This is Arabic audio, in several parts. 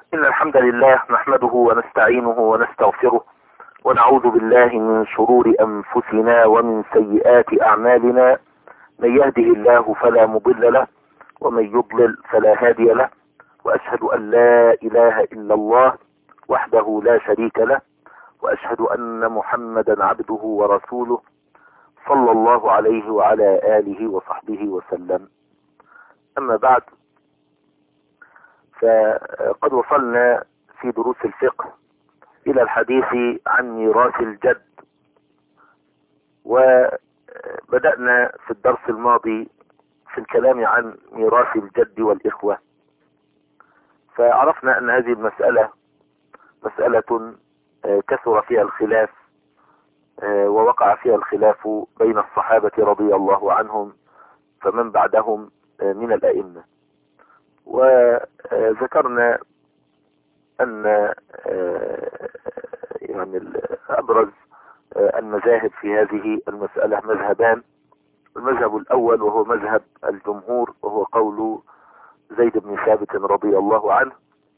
إن الحمد لله نحمده ونستعينه ونستغفره ونعوذ بالله من شرور أنفسنا ومن سيئات أعمالنا. من يهده الله فلا مضل له ومن يضلل فلا هادي له، وأشهد أن لا إله إلا الله وحده لا شريك له، وأشهد أن محمدا عبده ورسوله صلى الله عليه وعلى آله وصحبه وسلم. أما بعد، فقد وصلنا في دروس الفقه إلى الحديث عن ميراث الجد، وبدأنا في الدرس الماضي في الكلام عن ميراث الجد والإخوة. فعرفنا أن هذه المسألة مسألة كثر فيها الخلاف، ووقع فيها الخلاف بين الصحابة رضي الله عنهم فمن بعدهم من الأئمة. وذكرنا أن يعني أبرز المذاهب في هذه المسألة مذهبان. المذهب الأول وهو مذهب الجمهور، وهو قول زيد بن ثابت رضي الله عنه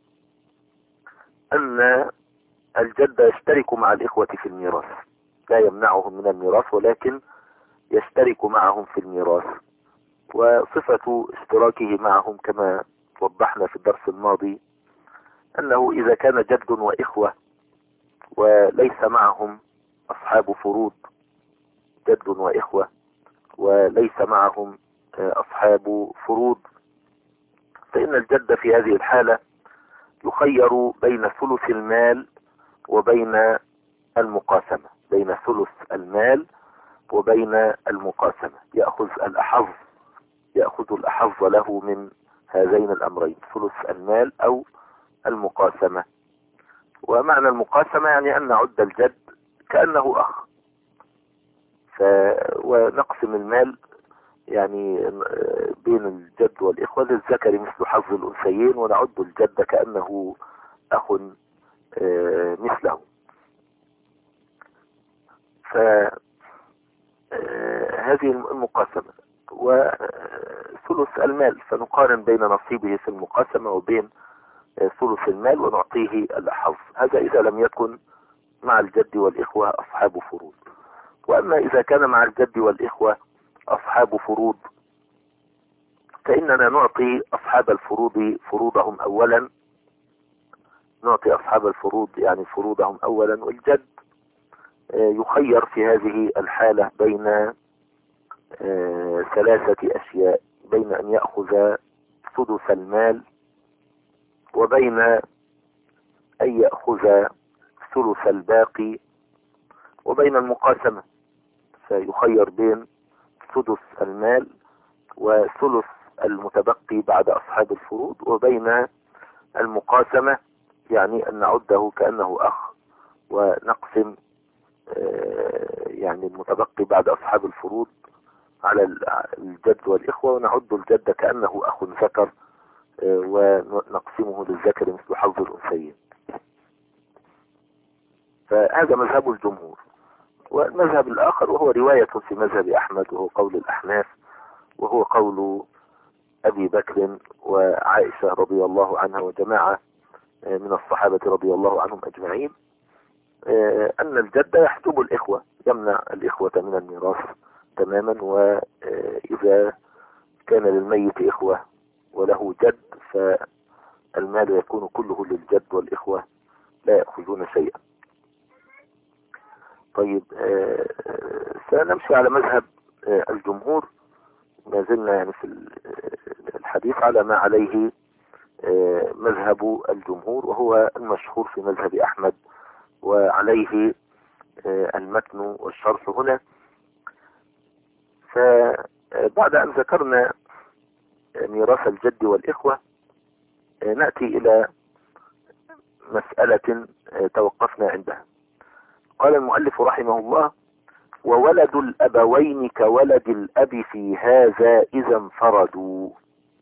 أن الجد يشترك مع الإخوة في الميراث، لا يمنعهم من الميراث ولكن يشترك معهم في الميراث. وصفة اشتراكه معهم كما وضحنا في الدرس الماضي أنه إذا كان جد وإخوة وليس معهم أصحاب فروض، جد وإخوة وليس معهم أصحاب فروض، فإن الجد في هذه الحالة يخير بين ثلث المال وبين المقاسمة، بين ثلث المال وبين المقاسمة، يأخذ الأحظ له من هذين الأمرين، ثلث المال أو المقاسمة. ومعنى المقاسمة يعني أن نعد الجد كأنه أخ، ونقسم المال يعني بين الجد والإخوة للذكر مثل حظ الأنثيين، ونعد الجد كأنه أخ مثله. فهذه المقاسمة. وثلث المال فنقارن بين نصيبه في المقاسمة وبين ثلث المال ونعطيه الأحظ، هذا إذا لم يكن مع الجد والإخوة أصحاب فروض. وأما إذا كان مع الجد والإخوة أصحاب فروض فإننا نعطي أصحاب الفروض فروضهم أولا، نعطي أصحاب الفروض يعني فروضهم أولا. والجد يخير في هذه الحالة بين ثلاثة أشياء، بين أن يأخذ سدس المال، وبين أن يأخذ ثلث الباقي، وبين المقاسمة، فيخير بين سدس المال وثلث المتبقي بعد أصحاب الفروض، وبين المقاسمة يعني أن نعده كأنه أخ ونقسم يعني المتبقي بعد أصحاب الفروض على الجد والإخوة، ونعد الجد كأنه أخ ذكر ونقسمه للذكر مثل حظ الأنثيين. فهذا مذهب الجمهور. والمذهب الآخر وهو رواية في مذهب أحمد، وهو قول الأحناف، وهو قول أبي بكر وعائشة رضي الله عنها وجماعة من الصحابة رضي الله عنهم أجمعين، أن الجد يحجب الإخوة، يمنع الإخوة من الميراث تماما. وإذا كان للميت إخوة وله جد فالمال يكون كله للجد، والإخوة لا يأخذون شيئا. طيب، سنمشي على مذهب الجمهور، ما زلنا يعني في الحديث على ما عليه مذهب الجمهور، وهو المشهور في مذهب أحمد، وعليه المتن والشرح هنا. فبعد أن ذكرنا ميراث الجد والإخوة نأتي إلى مسألة توقفنا عندها. قال المؤلف رحمه الله: وولد الأبوين كولد الأب في هذا إذا انفردوا،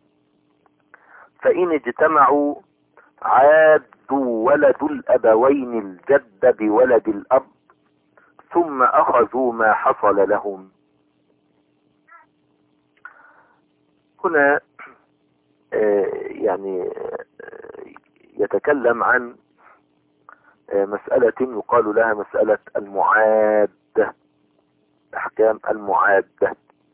فإن اجتمعوا عادوا ولد الأبوين الجد بولد الأب ثم أخذوا ما حصل لهم. هنا يعني يتكلم عن مسألة يقال لها مسألة المعادة، أحكام المعادة.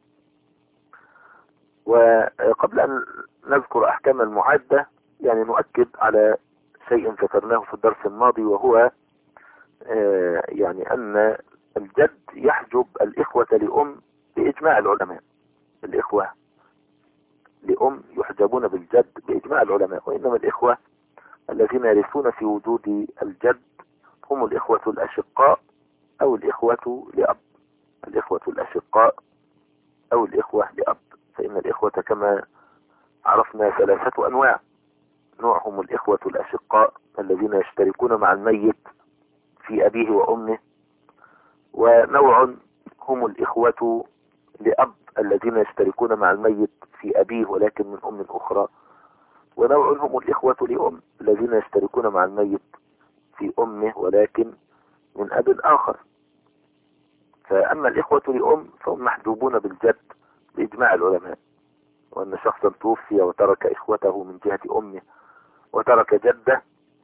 وقبل أن نذكر أحكام المعادة يعني نؤكد على شيء ذكرناه في الدرس الماضي، وهو يعني أن الجد يحجب الإخوة لأم بإجماع العلماء. الإخوة لأم يحجبون بالجد بإجماع العلماء، وإنما الإخوة الذين يرثون في وجود الجد هم الإخوة الأشقاء أو الإخوة لأب. الإخوة الأشقاء أو الإخوة لأب، فإن الإخوة كما عرفنا ثلاثة أنواع. نوع هم الإخوة الأشقاء الذين يشتركون مع الميت في أبيه وأمه، ونوع هم الإخوة لأب الذين يشتركون مع الميت في أبيه ولكن من أم أخرى، ونوع هم الإخوة لأم الذين يشتركون مع الميت في أمه ولكن من أب آخر. فأما الإخوة لأم فهم محجوبون بالجد بإجماع العلماء، وأن شخصا توفي وترك إخوته من جهة أمه وترك جده،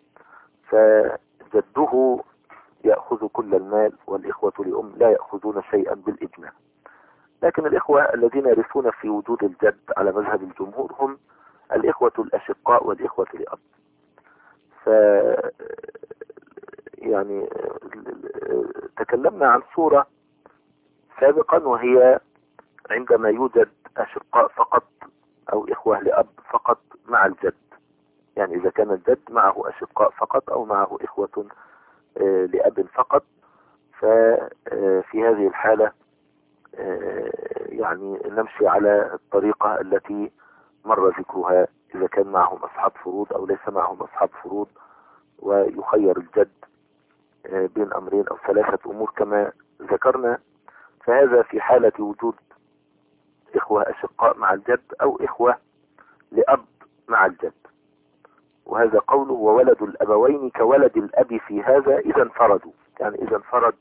فجده يأخذ كل المال، والإخوة لأم لا يأخذون شيئا بالإجماع. لكن الإخوة الذين يرثون في وجود الجد على مذهب الجمهور هم الإخوة الأشقاء والإخوة لأب. يعني تكلمنا عن صورة سابقا، وهي عندما يوجد أشقاء فقط أو إخوة لأب فقط مع الجد، يعني إذا كان الجد معه أشقاء فقط أو معه إخوة لأب فقط، ففي هذه الحالة يعني نمشي على الطريقة التي مر ذكرها، إذا كان معهم أصحاب فروض أو ليس معهم أصحاب فروض، ويخير الجد بين أمرين أو ثلاثة أمور كما ذكرنا. فهذا في حالة وجود إخوة أشقاء مع الجد أو إخوة لأب مع الجد. وهذا قوله وولد الأبوين كولد الأب في هذا إذا انفردوا، يعني إذا انفرد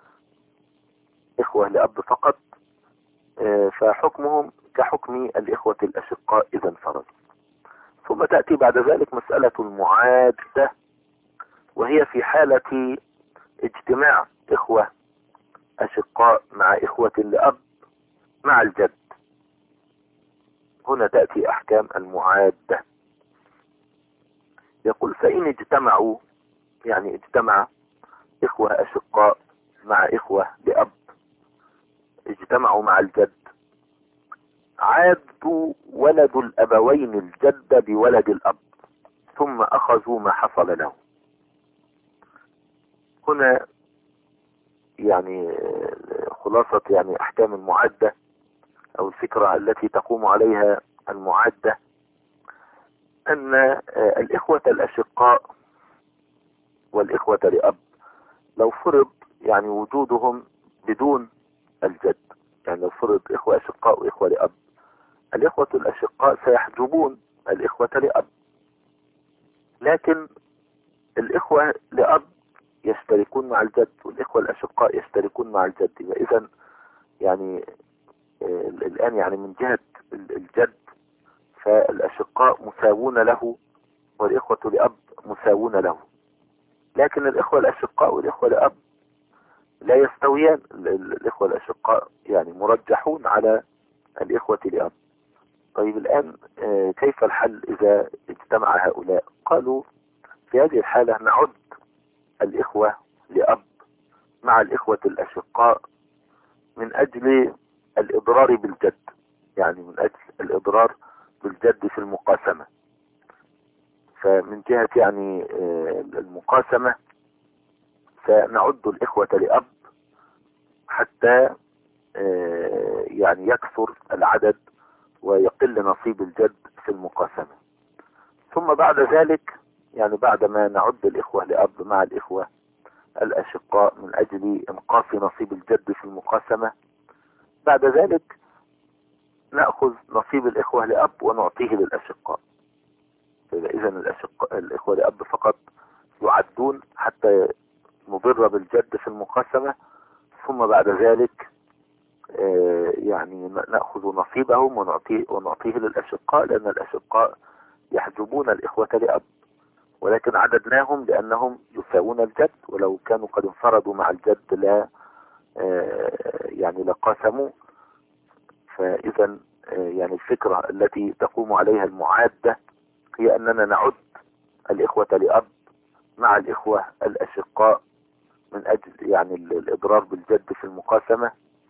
إخوة لأب فقط فحكمهم كحكم الإخوة الأشقاء إذا انفردوا. ثم تأتي بعد ذلك مسألة المعادة، وهي في حالة اجتماع إخوة أشقاء مع إخوة لأب مع الجد. هنا تأتي أحكام المعادة. يقول فإن اجتمعوا، يعني اجتمع إخوة أشقاء مع إخوة لأب، اجتمعوا مع الجد، عادوا ولد الأبوين الجد بولد الأب ثم أخذوا ما حصل له. هنا يعني خلاصة يعني أحكام المعادة أو الفكرة التي تقوم عليها المعادة، أن الإخوة الأشقاء والإخوة لأب لو فرض يعني وجودهم بدون الجد، يعني لو فرض إخوة أشقاء وإخوة لأب، الإخوة الأشقاء سيحجبون الإخوة لأب، لكن الإخوة لأب يشتركون مع الجد والإخوة الأشقاء يشتركون مع الجد. وإذا يعني الآن يعني من جهة الجد فالأشقاء مساوون له والإخوة لأب مساوون له، لكن الإخوة الأشقاء والإخوة لأب لا يستويان. الإخوة الأشقاء يعني مرجحون على الإخوة لأب. طيب الآن كيف الحل إذا اجتمع هؤلاء؟ قالوا في هذه الحالة نعد الإخوة لأب مع الإخوة الأشقاء من أجل الإضرار بالجد، يعني من أجل الإضرار بالجد في المقاسمة. فمن جهة يعني المقاسمة سنعد الإخوة لأب حتى يعني يكثر العدد ويقل نصيب الجد في المقاسمة. ثم بعد ذلك يعني بعد ما نعد الإخوة لأب مع الإخوة الأشقاء من أجل إنقاص نصيب الجد في المقاسمة، بعد ذلك نأخذ نصيب الإخوة لأب ونعطيه للأشقاء. إذا الإخوة لأب فقط يعدون حتى نضر بالجد في المقاسمة، ثم بعد ذلك يعني نأخذ نصيبهم ونعطيه للأشقاء، لأن الأشقاء يحجبون الإخوة لأب، ولكن عددناهم لأنهم يساوون الجد، ولو كانوا قد انفردوا مع الجد لا يعني لقاسموا. فإذا يعني الفكرة التي تقوم عليها المعادة هي أننا نعد الإخوة لأب مع الإخوة الأشقاء من أجل يعني الإضرار بالجد في المقاسمة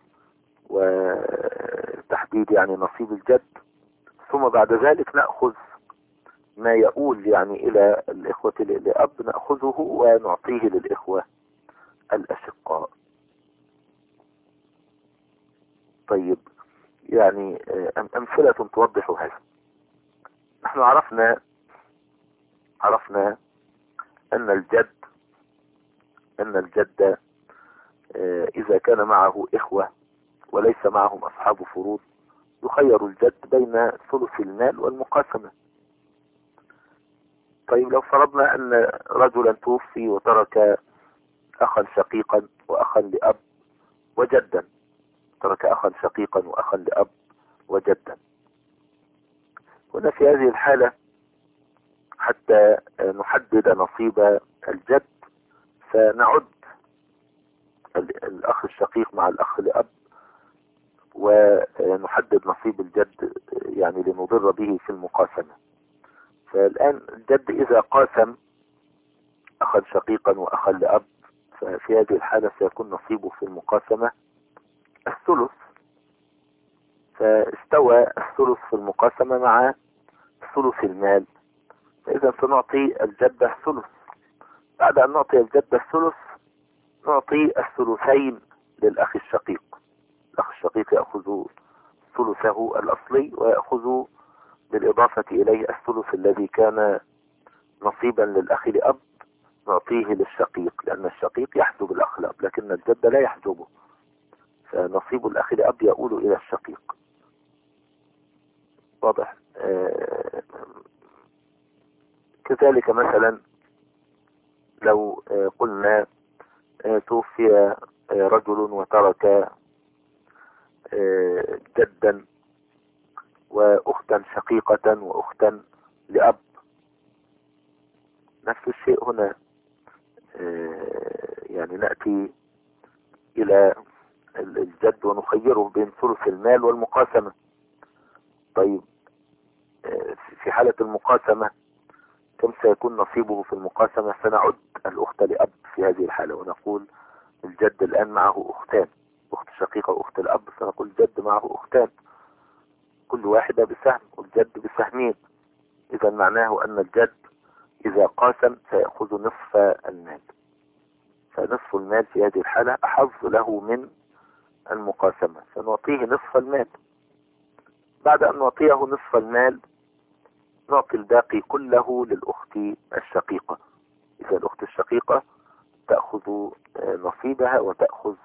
وتحديد يعني نصيب الجد. ثم بعد ذلك نأخذ ما يؤول يعني إلى الإخوة لأب نأخذه ونعطيه للإخوة الأشقاء. طيب، يعني أمثلة توضح هذا. نحن عرفنا أن الجد إذا كان معه إخوة وليس معهم أصحاب فروض يخير الجد بين ثلث المال والمقاسمة. طيب، لو فرضنا أن رجلا توفي وترك أخا شقيقا وأخا لأب وجدا، ترك أخا شقيقا وأخا لأب وجدا، هنا في هذه الحالة حتى نحدد نصيب الجد فنعد الأخ الشقيق مع الأخ لأب ونحدد نصيب الجد يعني لنضر به في المقاسمة. فالآن الجد إذا قاسم أخا شقيقا وأخا لأب ففي هذه الحالة سيكون نصيبه في المقاسمة الثلث، فاستوى الثلث في المقاسمة مع ثلث المال، فإذا سنعطي الجد الثلث. بعد أن نعطي الجد الثلث نعطي الثلثين للأخ الشقيق. الأخ الشقيق يأخذ ثلثه الأصلي ويأخذ بالإضافة إليه الثلث الذي كان نصيبا للأخ لأب نعطيه للشقيق، لأن الشقيق يحجب الأخ لأب لكن الجد لا يحجبه، فنصيب الأخ لأب يؤول إلى الشقيق. واضح؟ كذلك مثلا لو قلنا توفي رجل وترك جدا وأختا شقيقة وأختا لأب، نفس الشيء هنا. يعني نأتي إلى الجد ونخيره بين ثلث المال والمقاسمة. طيب، في حالة المقاسمة كم سيكون نصيبه في المقاسمة؟ سنعد الأخت لأب في هذه الحالة ونقول الجد الآن معه أختان، أخت شقيقة وأخت الأب، سنقول الجد معه أختان كل واحدة بسهم والجد بسهمين. إذا معناه أن الجد إذا قاسم سيأخذ نصف المال، فنصف المال في هذه الحالة أحظ له من المقاسمة، سنعطيه نصف المال. بعد أن نعطيه نصف المال نعطي الباقي كله للأخت الشقيقة. إذا الأخت الشقيقة تأخذ نصيبها وتأخذ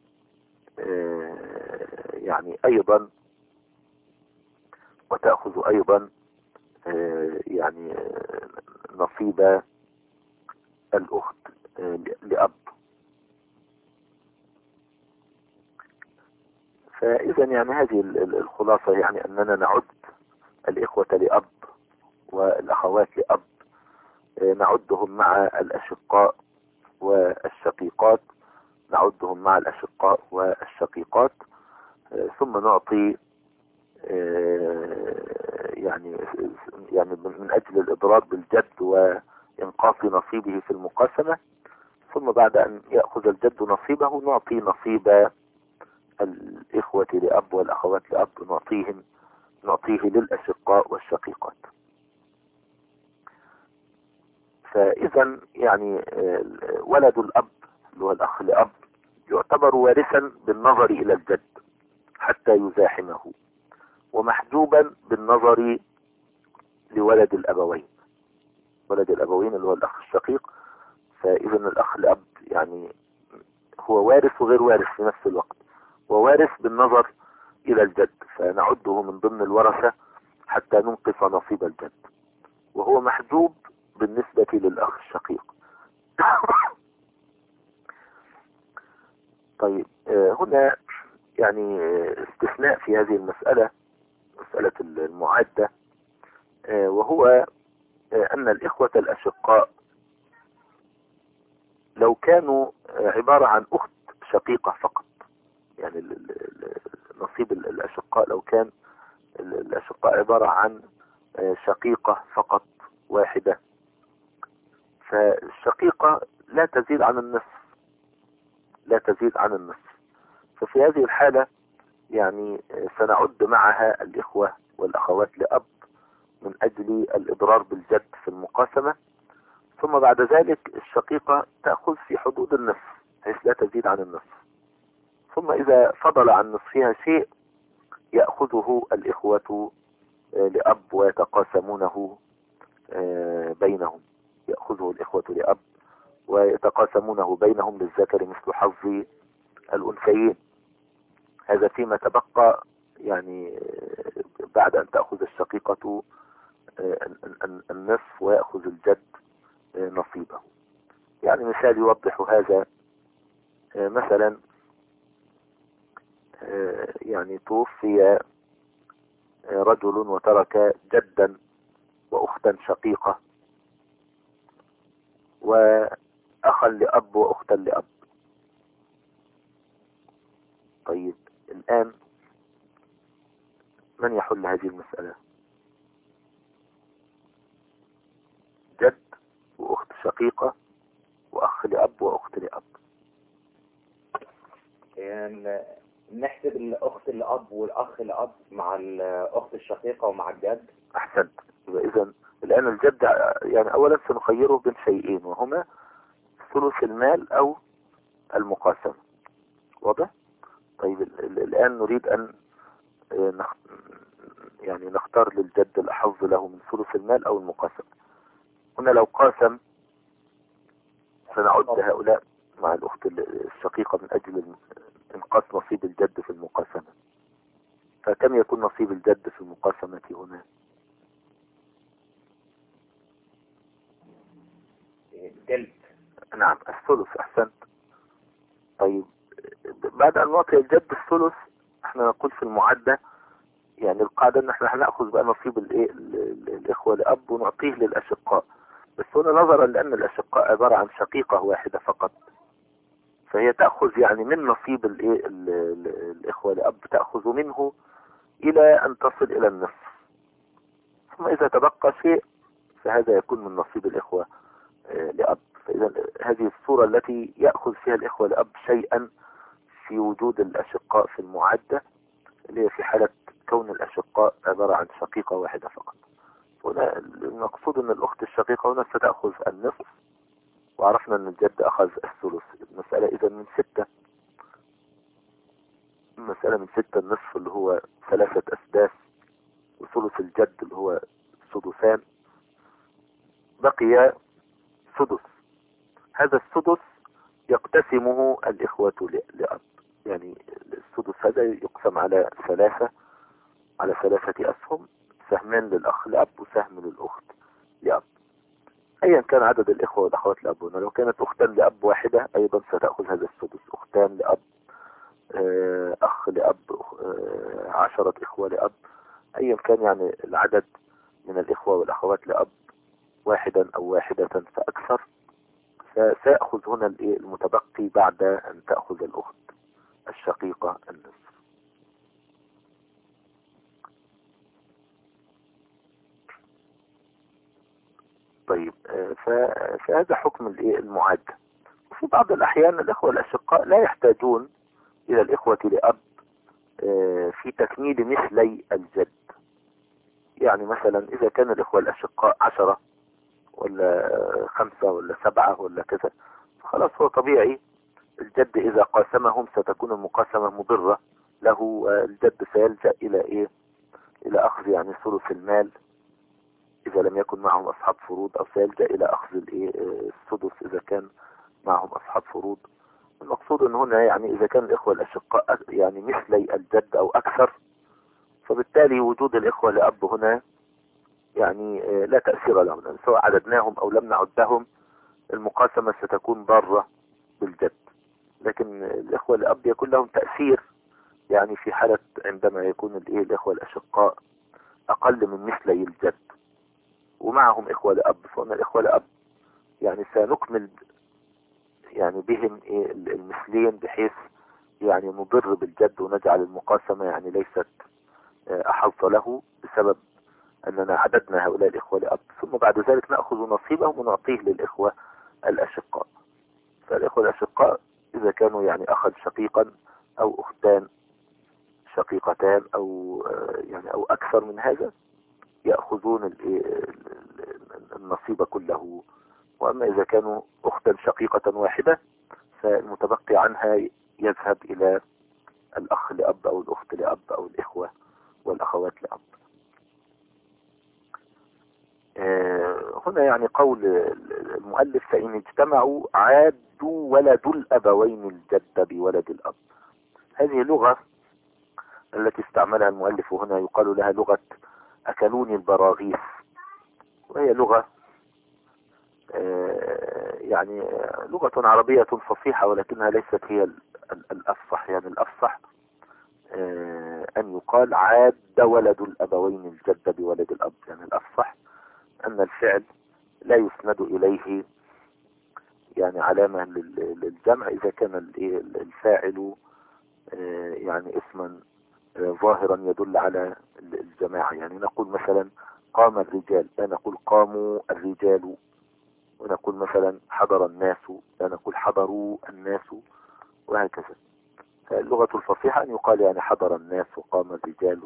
يعني أيضا يعني نصيب الأخت لأب. فإذا يعني هذه الخلاصة، يعني أننا نعد الإخوة لأب والأخوات لأب نعدهم مع الأشقاء والشقيقات، نعدهم مع الأشقاء والشقيقات، ثم نعطي يعني من أجل الإضرار بالجد وإنقاص نصيبه في المقاسمة. ثم بعد أن يأخذ الجد نصيبه نعطي نصيب الإخوة لأب والأخوات لأب نعطيه للأشقاء والشقيقات. فإذا يعني ولد الأب اللي هو الأخ لأب يعتبر وارثا بالنظر إلى الجد حتى يزاحمه، ومحجوبا بالنظر لولد الأبوين، ولد الأبوين اللي هو الأخ الشقيق. فإذا الأخ الأب يعني هو وارث وغير وارث في نفس الوقت، ووارث بالنظر إلى الجد فنعده من ضمن الورثة حتى ننقص نصيب الجد، وهو محجوب بالنسبة للأخ الشقيق. طيب، هنا يعني استثناء في هذه المسألة، مسألة المعادة، وهو أن الإخوة الأشقاء لو كانوا عبارة عن أخت شقيقة فقط، يعني نصيب الأشقاء لو كان الأشقاء عبارة عن شقيقة فقط واحدة، فالشقيقة لا تزيد عن النصف، لا تزيد عن النصف. ففي هذه الحالة يعني سنعد معها الإخوة والأخوات لأب من أجل الإضرار بالجد في المقاسمة، ثم بعد ذلك الشقيقة تأخذ في حدود النصف حيث لا تزيد عن النصف، ثم إذا فضل عن نصفها شيء يأخذه الإخوة لأب ويتقاسمونه بينهم، يأخذه الإخوة لأب ويتقاسمونه بينهم للذكر مثل حظ الأنثيين. هذا فيما تبقى يعني بعد أن تأخذ الشقيقة النصف ويأخذ الجد نصيبه. يعني مثال يوضح هذا، مثلا يعني توفي رجل وترك جدا وأختا شقيقة وأخا لأب وأختا لأب. طيب الآن من يحل هذه المسألة؟ جد وأخت شقيقة وأخ لأب وأخت لأب. يعني نحسب الأخت الأب والأخ الأب مع الأخت الشقيقة ومع الجد. أحسنت. إذا الآن الجد يعني أولا سنخيره بين شيئين وهما ثلث المال أو المقاسمة. واضح؟ طيب الآن نريد أن يعني نختار للجد الأحظ له من ثلث المال أو المقاسمة. هنا لو قاسم سنعد هؤلاء مع الأخت الشقيقة من أجل انقاص نصيب الجد في المقاسمة. فكم يكون نصيب الجد في المقاسمة هنا؟ تلت. نعم الثلث. أحسنت. طيب بعد أن نعطي الجد الثلث احنا نقول في المعدة يعني القاعدة ان احنا هنأخذ بقى نصيب الإخوة لأب ونعطيه للأشقاء، بس هنا نظرا لأن الأشقاء عبارة عن شقيقة واحدة فقط فهي تأخذ يعني من نصيب الإخوة لأب تأخذ منه إلى أن تصل إلى النصف، ثم إذا تبقى شيء فهذا يكون من نصيب الإخوة لأب. فإذا هذه الصورة التي يأخذ فيها الإخوة لأب شيئا في وجود الأشقاء في المعدة اللي هي في حالة كون الأشقاء عبارة عن شقيقة واحدة فقط. هنا المقصود أن الأخت الشقيقة هنا ستأخذ النصف، وعرفنا أن الجد أخذ الثلث. المسألة إذا من 6، المسألة من 6 النصف اللي هو 3 أسداس وثلث الجد اللي هو سدسان، بقي سدس. هذا السدس يقتسمه الإخوة لأب، يعني السدس هذا يقسم على 3 أسهم، سهمين للأخ لأب وسهم للأخت لأب، أيا كان عدد الإخوة والأخوات لأب. هنا لو كانت أختا لأب واحدة أيضا ستأخذ هذا السدس، أختان لأب، أخ لأب، 10 إخوة لأب، أيا كان يعني العدد من الإخوة والأخوات لأب واحدا أو واحدة فأكثر، فسيأخذ هنا المتبقي بعد أن تأخذ الأخت الشقيقة النصف. طيب فهذا حكم المعادة. وفي بعض الأحيان الإخوة الأشقاء لا يحتاجون إلى الإخوة لأب في تكميل مثلي الجد. يعني مثلا إذا كان الإخوة الأشقاء 10 ولا 5 ولا 7 ولا كذا، خلاص هو طبيعي الجد إذا قاسمهم ستكون المقاسمة مضرة له، الجد سيلجأ إلى إلى أخذ يعني ثلث المال إذا لم يكن معهم أصحاب فروض، أو سيلجأ إلى أخذ السدس إذا كان معهم أصحاب فروض. المقصود أن هنا يعني إذا كان الإخوة الأشقاء يعني مثلي الجد أو أكثر، فبالتالي وجود الإخوة لأب هنا يعني لا تأثير لهم، سواء عددناهم أو لم نعدهم المقاسمة ستكون ضارة بالجد. لكن الإخوة لأب يكون لهم تأثير يعني في حالة عندما يكون الإخوة الأشقاء أقل من مثلي الجد. ومعهم إخوة لأب، فقلنا الإخوة لأب يعني سنكمل يعني بهم المثلين، بحيث يعني نضر بالجد ونجعل المقاسمة يعني ليست أحظ له، بسبب أننا عددنا هؤلاء الإخوة لأب، ثم بعد ذلك نأخذ نصيبهم ونعطيه للإخوة الأشقاء. فالإخوة الأشقاء إذا كانوا يعني أخا شقيقا أو أختان شقيقتان أو يعني أو أكثر من هذا، يأخذون النصيب كله. وأما إذا كانوا أختا شقيقة واحدة فالمتبقي عنها يذهب إلى الأخ لأب أو الأخت لأب أو الإخوة والأخوات لأب. هنا يعني قول المؤلف فإن اجتمعوا عادوا ولد الأبوين الجد بولد الأب. هذه لغة التي استعملها المؤلف هنا يقال لها لغة أكلوني البراغيث، وهي لغة يعني لغة عربية فصيحة، ولكنها ليست هي الأفصح. يعني الأفصح أن يقال عاد ولد الأبوين الجد بولد الأب. يعني الأفصح أن الفعل لا يسند إليه يعني علامة للجمع إذا كان الفاعل يعني اسما ظاهرا يدل على الجماعة. يعني نقول مثلا قام الرجال، لا نقول قاموا الرجال، ونقول مثلا حضر الناس، لا نقول حضروا الناس، وهكذا. اللغة الفصيحة أن يقال يعني حضر الناس وقام الرجال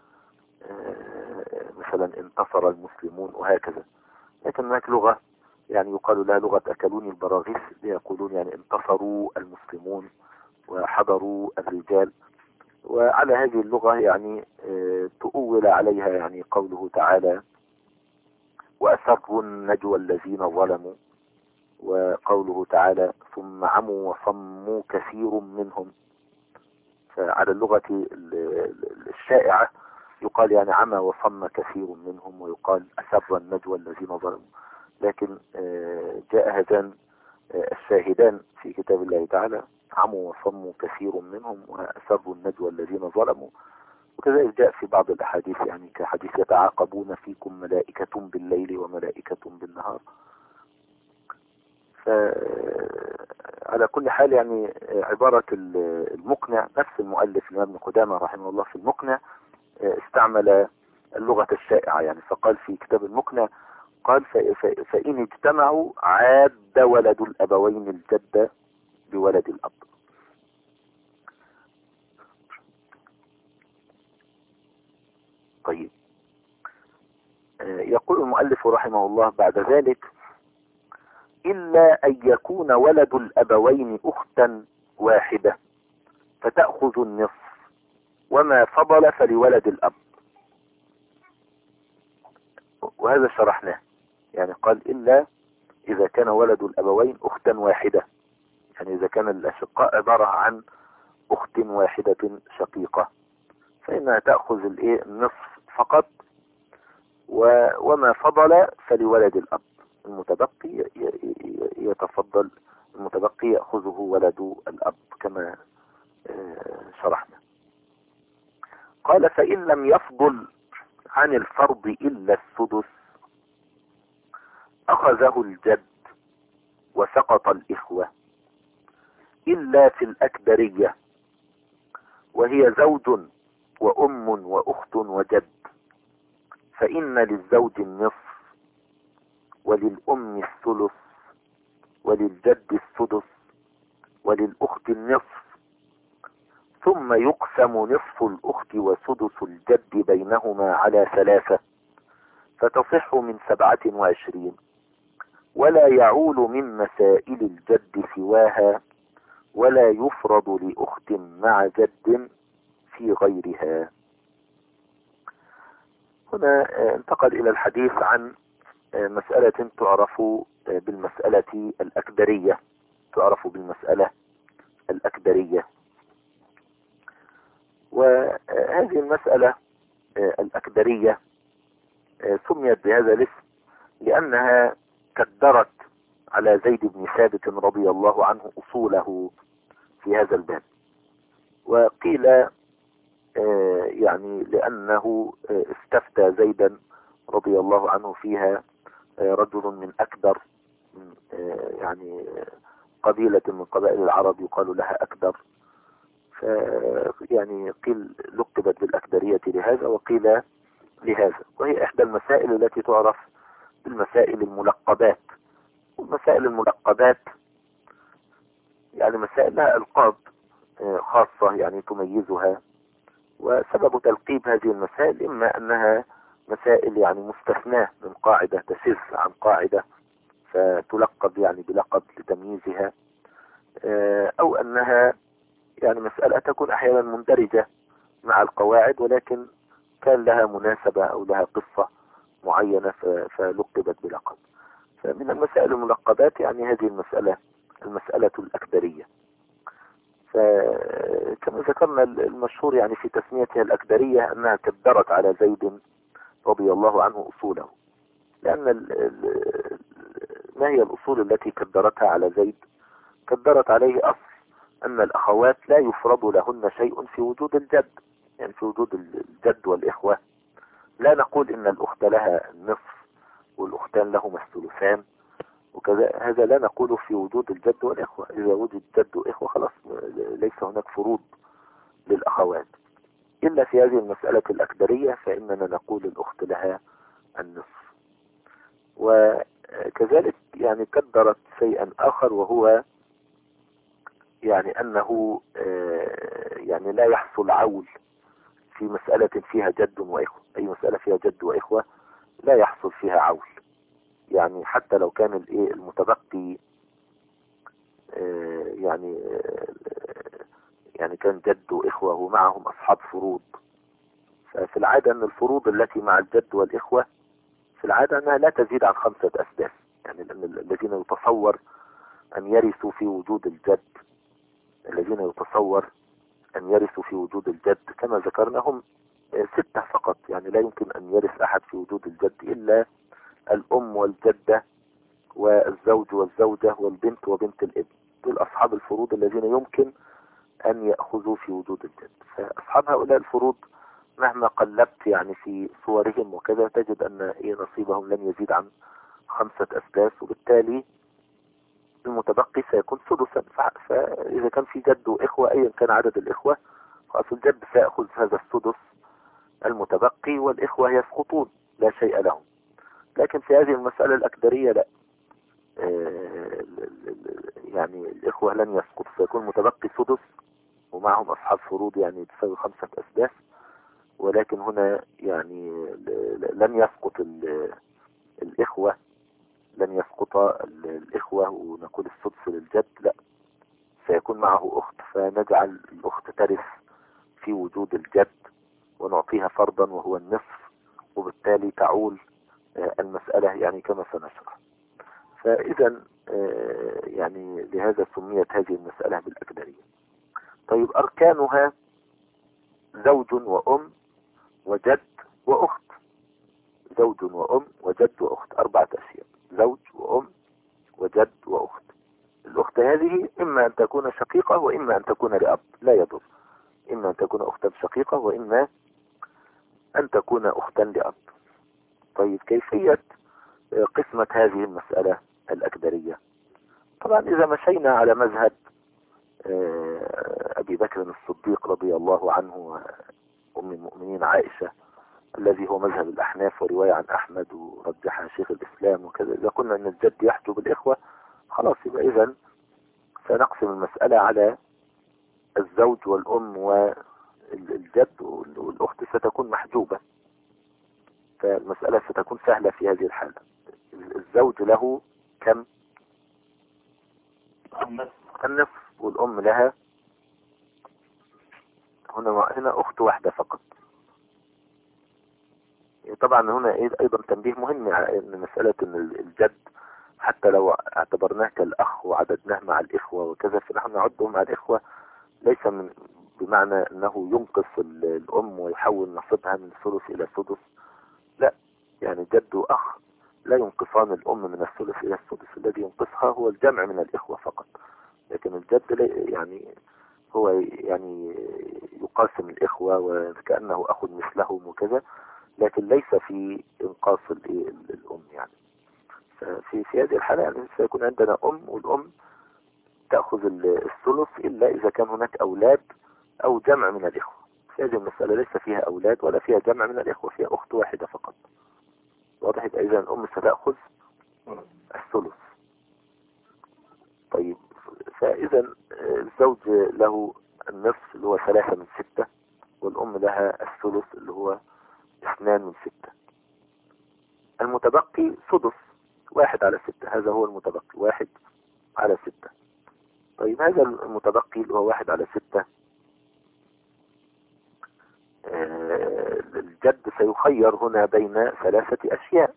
مثلا انتصر المسلمون وهكذا. لكن هناك لغة يعني يقال لها لغة أكلوني البراغيث، يقولون يعني انتصروا المسلمون وحضروا الرجال. وعلى هذه اللغة يعني تؤول عليها يعني قوله تعالى وأسروا النجوى الذين ظلموا، وقوله تعالى ثم عموا وصموا كثير منهم. فعلى اللغة الشائعة يقال يعني عمى وصم كثير منهم، ويقال أسر النجوى الذين ظلموا. لكن جاء هذان الشاهدان في كتاب الله تعالى عموا وصموا كثير منهم وأسروا النجوى الذين ظلموا. وكذلك جاء في بعض الأحاديث يعني كحديث يتعاقبون فيكم ملائكة بالليل وملائكة بالنهار. فعلى كل حال يعني عبارة المقنع، نفس المؤلف الإمام ابن قدامة رحمه الله في المقنع استعمل اللغة الشائعة. يعني فقال في كتاب المقنع قال فإن اجتمعوا عاد ولد الأبوين الجد بولد الأب. طيب، يقول المؤلف رحمه الله بعد ذلك إلا أن يكون ولد الأبوين أختا واحدة فتأخذ النصف، وما فضل فلولد الأب. وهذا شرحناه. يعني قال إلا إذا كان ولد الأبوين أختا واحدة، يعني إذا كان الأشقاء عبارة عن أخت واحدة شقيقة فإنها تأخذ النصف فقط، وما فضل فلولد الأب. المتبقي يتفضل، المتبقي يأخذه ولد الأب كما شرحنا. قال فإن لم يفضل عن الفرض إلا السدس أخذه الجد وسقط الإخوة إلا في الأكبرية، وهي زوج وأم وأخت وجد، فإن للزوج النصف وللأم الثلث وللجد السدس وللأخت النصف، ثم يقسم نصف الأخت وسدس الجد بينهما على 3 فتصح من 27، ولا يعول من مسائل الجد سواها، ولا يفرض لأخت مع جد في غيرها. هنا انتقل إلى الحديث عن مسألة تعرف بالمسألة الأكبرية. تعرف بالمسألة الأكبرية. وهذه المسألة الأكبرية سميت بهذا الاسم لأنها كدرت على زيد بن ثابت رضي الله عنه أصوله في هذا الباب. وقيل يعني لأنه استفتى زيدا رضي الله عنه فيها رجل من أكدر، يعني قبيلة من قبائل العرب يقال لها أكدر، يعني قيل لقبت بالأكدرية لهذا وقيل لهذا. وهي إحدى المسائل التي تعرف بالمسائل الملقبات. والمسائل الملقبات يعني مسائل لها ألقاب خاصة يعني تميزها. وسبب تلقيب هذه المسائل إما أنها مسائل يعني مستثناة من قاعدة تشذ عن قاعدة فتلقب يعني بلقب لتمييزها، أو أنها يعني مسألة تكون أحيانا مندرجة مع القواعد ولكن كان لها مناسبة أو لها قصة معينة فلقبت بلقب. فمن المسائل الملقبات يعني هذه المسألة الأكدرية. فكما ذكرنا المشهور يعني في تسميتها الأكدرية أنها كدرت على زيد رضي الله عنه أصوله. لأن ما هي الأصول التي كدرتها على زيد؟ كدرت عليه أصل أن الأخوات لا يفرض لهن شيء في وجود الجد، يعني في وجود الجد والإخوة. لا نقول إن الأخت لها النصف والأختان لهما الثلثان وكذا، هذا لا نقوله في وجود الجد والإخوة. إذا وجد جد وإخوة خلاص ليس هناك فروض للأخوات. إلا في هذه المسألة الأكدرية فإننا نقول الأخت لها النصف. وكذلك يعني كدرت شيئا آخر وهو يعني أنه يعني لا يحصل عول في مسألة فيها جد وإخوة. أي مسألة فيها جد وإخوة لا يحصل فيها عول، يعني حتى لو كان المتبقي يعني كان جد وإخوة ومعهم أصحاب فروض. ففي العادة أن الفروض التي مع الجد والإخوة في العادة أنها لا تزيد عن 5 أسداس. يعني الذين يتصور أن يرثوا في وجود الجد، الذين يتصور أن يرثوا في وجود الجد كما ذكرناهم 6 فقط. يعني لا يمكن أن يرث أحد في وجود الجد إلا الأم والجدة والزوج والزوجة والبنت وبنت الابن. دول أصحاب الفروض الذين يمكن أن يأخذوا في وجود الجد. فأصحاب هؤلاء الفروض مهما قلبت يعني في صورهم وكذا تجد أن نصيبهم لن يزيد عن 5 أسداس، وبالتالي المتبقي سيكون سدسا. فإذا كان في جد وإخوة أيا كان عدد الإخوة فأصل الجد سيأخذ هذا السدس المتبقي والإخوة يسقطون لا شيء لهم. لكن في هذه المسألة الأكدرية لا، يعني الإخوة لن يسقط، سيكون متبقي سدس ومعهم أصحاب فروض يعني تساوي 5 أسداس. ولكن هنا يعني لن يسقط الإخوة، لن يسقط الإخوة ونقول السدس للجد، لا، سيكون معه أخت فنجعل الأخت ترث في وجود الجد ونعطيها فرضا وهو النصف، وبالتالي تعول المسألة يعني كما سنشرح. فإذا يعني لهذا سميت هذه المسألة بالأكدرية. طيب أركانها زوج وأم وجد وأخت. زوج وأم وجد وأخت، 4 أشياء: زوج وأم وجد وأخت. الأخت هذه إما أن تكون شقيقة وإما أن تكون لأب، لا يضر. إما أن تكون أختا شقيقة وإما أن تكون أختا لأب. طيب كيفية قسمة هذه المسألة الأكدرية؟ طبعا إذا مشينا على مذهب أبي بكر الصديق رضي الله عنه وأم المؤمنين عائشة الذي هو مذهب الأحناف ورواية عن أحمد ورجحها شيخ الإسلام وكذا، إذا قلنا أن الجد يحجب الإخوة خلاص يبقى إذن سنقسم المسألة على الزوج والأم والجد والأخت ستكون محجوبة، فالمسألة ستكون سهلة في هذه الحالة. الزوج له كم؟ النصف، والأم لها هنا أخت واحدة فقط. طبعا هنا أيضا تنبيه مهم على أن مسألة أن الجد حتى لو اعتبرناه كالأخ وعددناه مع الإخوة وكذا فنحن نعده مع الإخوة ليس بمعنى أنه ينقص الأم ويحول نصيبها من ثلث إلى سدس، لا، يعني جد وأخ لا ينقصان الأم من الثلث إلى السدس، الذي ينقصها هو الجمع من الإخوة فقط. لكن الجد يعني هو يعني يقاسم الإخوة وكأنه أخذ مثلهم وكذا، لكن ليس في إنقاص الأم يعني. في هذه الحالة يعني سيكون عندنا أم، والأم تأخذ الثلث إلا إذا كان هناك أولاد أو جمع من الإخوة. في هذه المسألة ليس فيها أولاد ولا فيها جمع من الإخوة، فيها أخت واحدة فقط. واضح؟ يبقى إذا الأم ستأخذ الثلث. طيب، فإذا الزوج له النصف اللي هو 3/6، والأم لها الثلث اللي هو 2/6. المتبقي سدس، 1/6. هذا هو المتبقي، 1/6. طيب، هذا المتبقي اللي هو 1/6، الجد سيخير هنا بين 3 أشياء.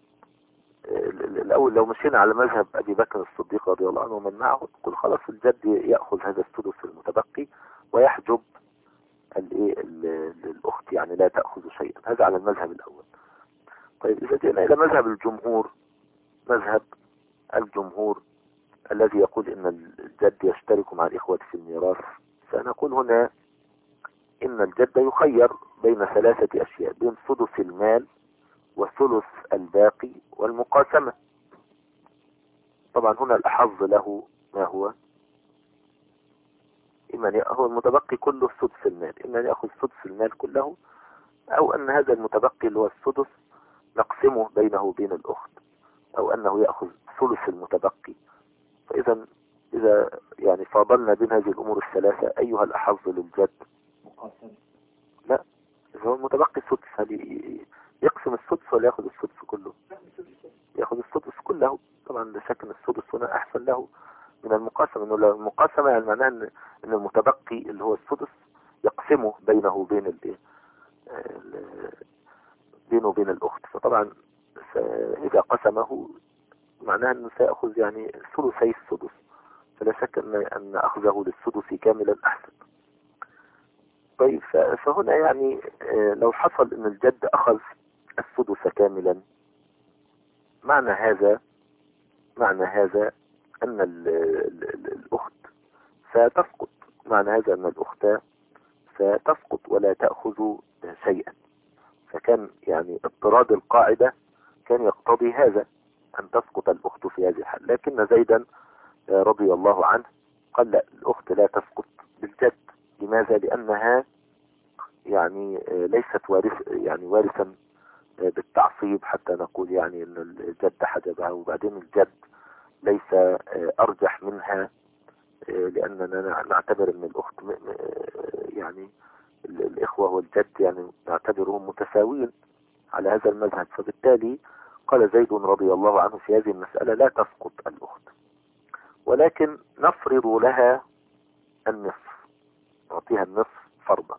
الأول لو مشينا على مذهب أبي بكر الصديق رضي الله عنه ومن معه، تقول خلاص الجد يأخذ هذا السدس المتبقي ويحجب الأخت، يعني لا تأخذ شيئا. هذا على المذهب الأول. طيب، إذا جئنا إلى مذهب الجمهور، مذهب الجمهور الذي يقول إن الجد يشترك مع الإخوة في الميراث، فنقول هنا إن الجد يخير بين 3 أشياء، بين سدس المال وثلث الباقي والمقاسمة. طبعا هنا الأحظ له ما هو؟ إما أن هو المتبقي كله سدس المال، إما أن يأخذ سدس المال كله، أو أن هذا المتبقي اللي هو السدس نقسمه بينه وبين الأخت، أو أنه يأخذ ثلث المتبقي. فإذا يعني فاضلنا بين هذه الأمور الثلاثة، أيها الأحظ للجد؟ لا، إذا هو المتبقي السدس، هل يقسم السدس ولا يأخذ السدس كله؟ يأخذ السدس كله. طبعا لا شك أن السدس هنا أحسن له من المقاسمة، إنه المقاسمة يعني معناه أن المتبقي اللي هو السدس يقسمه بينه وبين بينه وبين الأخت. فطبعا إذا قسمه معناه أنه سيأخذ يعني ثلثي السدس، فلا شك أن أخذه للسدس كاملا أحسن. طيب، فهنا يعني لو حصل أن الجد أخذ السدس كاملا، معنى هذا أن الأخت ستسقط. معنى هذا أن الأخت ستسقط ولا تأخذ شيئا. فكان يعني اضطراد القاعدة كان يقتضي هذا، أن تسقط الأخت في هذه الحال. لكن زيدا رضي الله عنه قال لا، الأخت لا تسقط بالجد. لماذا؟ لأنها يعني ليست وارثا بالتعصيب حتى نقول يعني أن الجد حجبها. وبعدين الجد ليس أرجح منها، لأننا نعتبر أن الأخت يعني الإخوة والجد يعني نعتبرهم متساويين على هذا المذهب. فبالتالي قال زيد رضي الله عنه في هذه المسألة لا تسقط الأخت، ولكن نفرض لها النصف، نعطيها النصف فرضا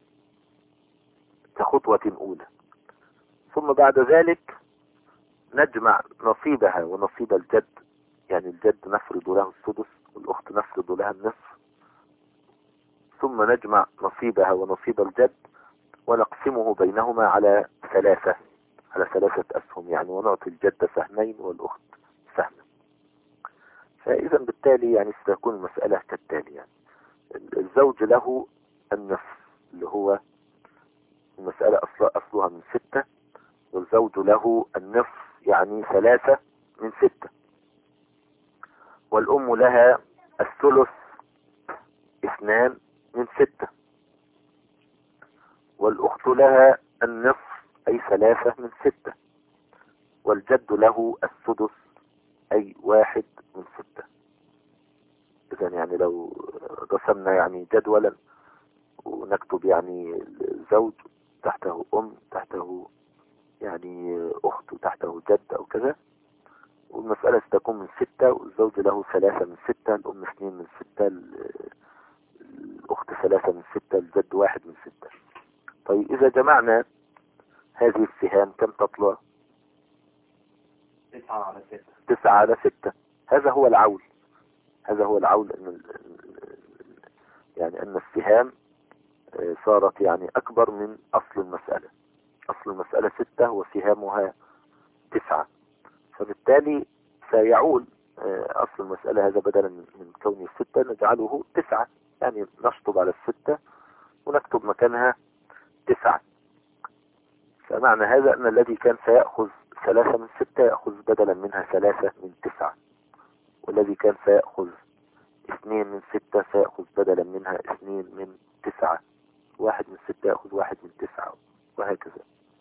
كخطوة أولى. ثم بعد ذلك نجمع نصيبها ونصيب الجد، يعني الجد نفرض له السدس والأخت نفرض لها النصف، ثم نجمع نصيبها ونصيب الجد ونقسمه بينهما على 3 أسهم يعني، ونعطي الجد سهمين والأخت سهم. فإذا بالتالي يعني ستكون المسألة كالتالي: يعني الزوج له النصف اللي هو المسألة أصلها من 6، والزوج له النصف يعني 3/6، والأم لها الثلث 2/6، والأخت لها النصف أي 3/6، والجد له السدس أي 1/6. إذا يعني لو رسمنا يعني جدولا ونكتب يعني الزوج تحته أم، تحته يعني أخت، وتحته جد أو كذا، والمسألة ستكون من 6، والزوج له 3/6، الأم 2/6، الأخت 3/6، الجد 1/6. طيب، إذا جمعنا هذه السهام كم تطلع؟ 9/6. 9/6. هذا هو العول. يعني أن السهام صارت يعني أكبر من أصل المسألة. أصل المسألة 6 وسهامها 9، فبالتالي سيعول أصل المسألة هذا بدلا من كونه 6 نجعله 9، يعني نشطب على 6 ونكتب مكانها 9. فمعنى هذا أن الذي كان سيأخذ 3 من 6 يأخذ بدلا منها 3 من 9، والذي كان سيأخذ 2 من 6 سيأخذ بدلا منها 2 من 9، 1 من 6 يأخذ 1 من 9، وهكذا.